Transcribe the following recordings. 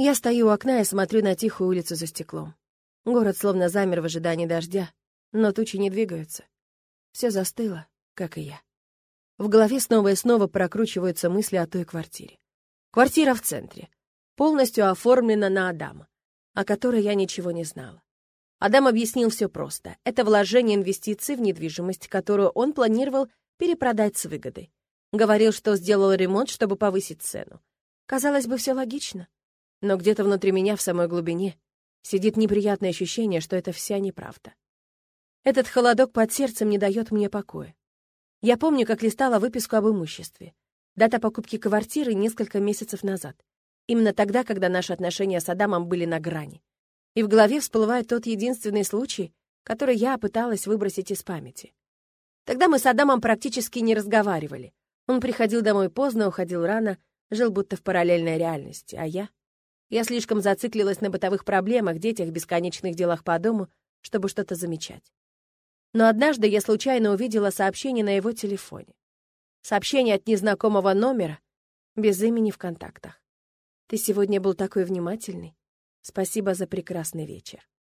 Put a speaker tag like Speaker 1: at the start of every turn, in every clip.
Speaker 1: Я стою у окна и смотрю на тихую улицу за стеклом. Город словно замер в ожидании дождя, но тучи не двигаются. Все застыло, как и я. В голове снова и снова прокручиваются мысли о той квартире. Квартира в центре, полностью оформлена на Адама, о которой я ничего не знала. Адам объяснил все просто. Это вложение инвестиций в недвижимость, которую он планировал перепродать с выгодой. Говорил, что сделал ремонт, чтобы повысить цену. Казалось бы, все логично. Но где-то внутри меня, в самой глубине, сидит неприятное ощущение, что это вся неправда. Этот холодок под сердцем не дает мне покоя. Я помню, как листала выписку об имуществе. Дата покупки квартиры несколько месяцев назад. Именно тогда, когда наши отношения с Адамом были на грани. И в голове всплывает тот единственный случай, который я пыталась выбросить из памяти. Тогда мы с Адамом практически не разговаривали. Он приходил домой поздно, уходил рано, жил будто в параллельной реальности, а я... Я слишком зациклилась на бытовых проблемах, детях, бесконечных делах по дому, чтобы что-то замечать. Но однажды я случайно увидела сообщение на его телефоне. Сообщение от незнакомого номера, без имени в контактах. «Ты сегодня был такой внимательный. Спасибо за прекрасный вечер».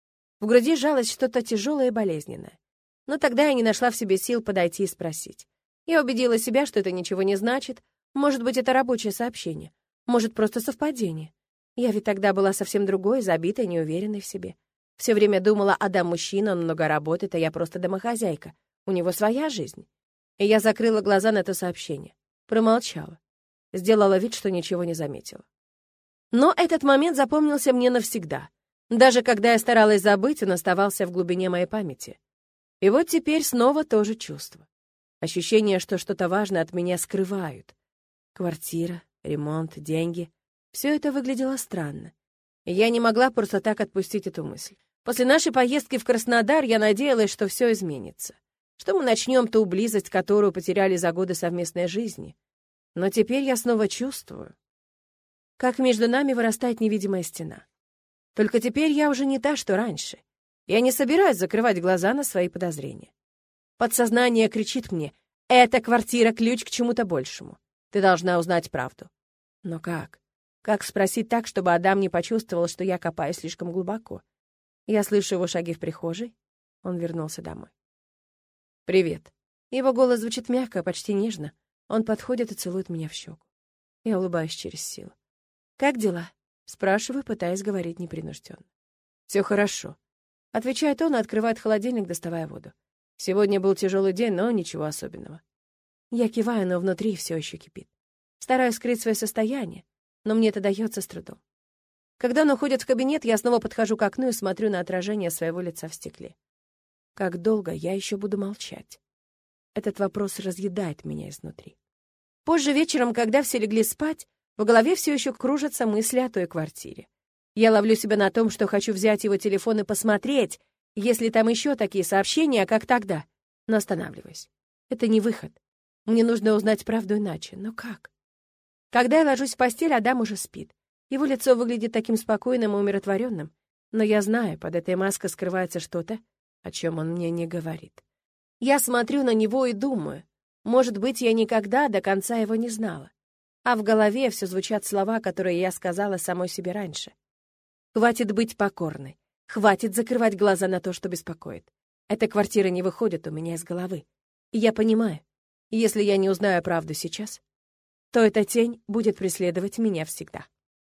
Speaker 1: В груди сжалось что-то тяжелое и болезненное. Но тогда я не нашла в себе сил подойти и спросить. Я убедила себя, что это ничего не значит. Может быть, это рабочее сообщение. Может, просто совпадение. Я ведь тогда была совсем другой, забитой, неуверенной в себе. Все время думала, Адам мужчина, он много работает, а я просто домохозяйка. У него своя жизнь. И я закрыла глаза на это сообщение. Промолчала. Сделала вид, что ничего не заметила. Но этот момент запомнился мне навсегда. Даже когда я старалась забыть, он оставался в глубине моей памяти. И вот теперь снова то же чувство. Ощущение, что что-то важное от меня скрывают. Квартира, ремонт, деньги. Все это выглядело странно. И я не могла просто так отпустить эту мысль. После нашей поездки в Краснодар я надеялась, что все изменится. Что мы начнем ту близость, которую потеряли за годы совместной жизни. Но теперь я снова чувствую, как между нами вырастает невидимая стена. Только теперь я уже не та, что раньше. Я не собираюсь закрывать глаза на свои подозрения. Подсознание кричит мне: «Эта квартира — ключ к чему-то большему. Ты должна узнать правду». Но как? Как спросить так, чтобы Адам не почувствовал, что я копаю слишком глубоко? Я слышу его шаги в прихожей. Он вернулся домой. «Привет». Его голос звучит мягко, почти нежно. Он подходит и целует меня в щеку. Я улыбаюсь через силу. «Как дела?» — спрашиваю, пытаясь говорить непринужденно. «Все хорошо», — отвечает он и открывает холодильник, доставая воду. «Сегодня был тяжелый день, но ничего особенного». Я киваю, но внутри все еще кипит. Стараюсь скрыть свое состояние, но мне это дается с трудом. Когда он уходит в кабинет, я снова подхожу к окну и смотрю на отражение своего лица в стекле. Как долго я еще буду молчать? Этот вопрос разъедает меня изнутри. Позже вечером, когда все легли спать, в голове все еще кружатся мысли о той квартире. Я ловлю себя на том, что хочу взять его телефон и посмотреть, есть ли там еще такие сообщения, как тогда. Но останавливаюсь. Это не выход. Мне нужно узнать правду иначе. Но как? Когда я ложусь в постель, Адам уже спит. Его лицо выглядит таким спокойным и умиротворенным, но я знаю, под этой маской скрывается что-то, о чем он мне не говорит. Я смотрю на него и думаю, может быть, я никогда до конца его не знала. А в голове все звучат слова, которые я сказала самой себе раньше. Хватит быть покорной, хватит закрывать глаза на то, что беспокоит. Эта квартира не выходит у меня из головы. И я понимаю, если я не узнаю правду сейчас, то эта тень будет преследовать меня всегда.